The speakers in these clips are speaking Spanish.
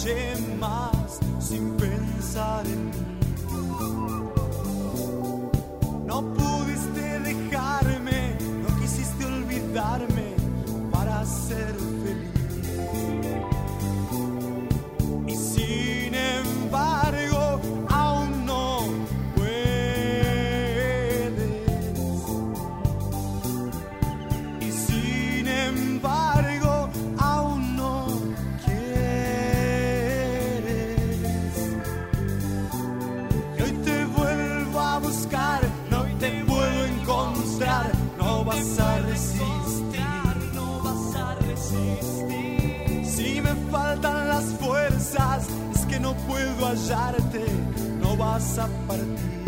noche más sin pensar en mí. No pudiste dejarme, no quisiste olvidarme para ser feliz. Y sin embargo, aún no puedes. Y sin embargo, aún no quieres. Y hoy te vuelvo a buscar, no te puedo encontrar, no vas a resistir, no vas a resistir. Si me faltan las fuerzas, es que no puedo hallarte, no vas a partir.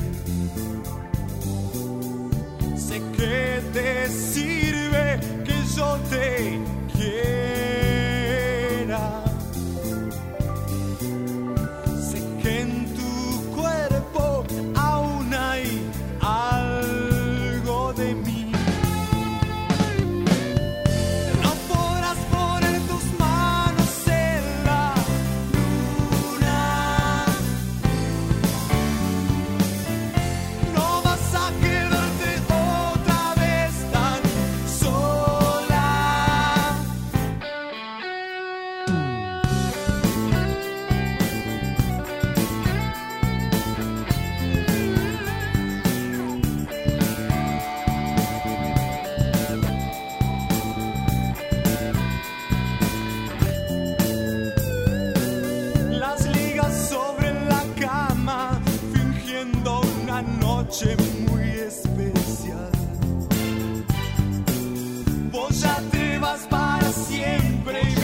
Sé que te sirve que yo te quiera. Sé que en tu cuerpo aún hay algo de mí. No podrás poner tus manos en la luna. No vas a quedarte otra vez tan sola. Las ligas sobre la cama, fingiendo una noche muy especial. Vos ya te vas para siempre y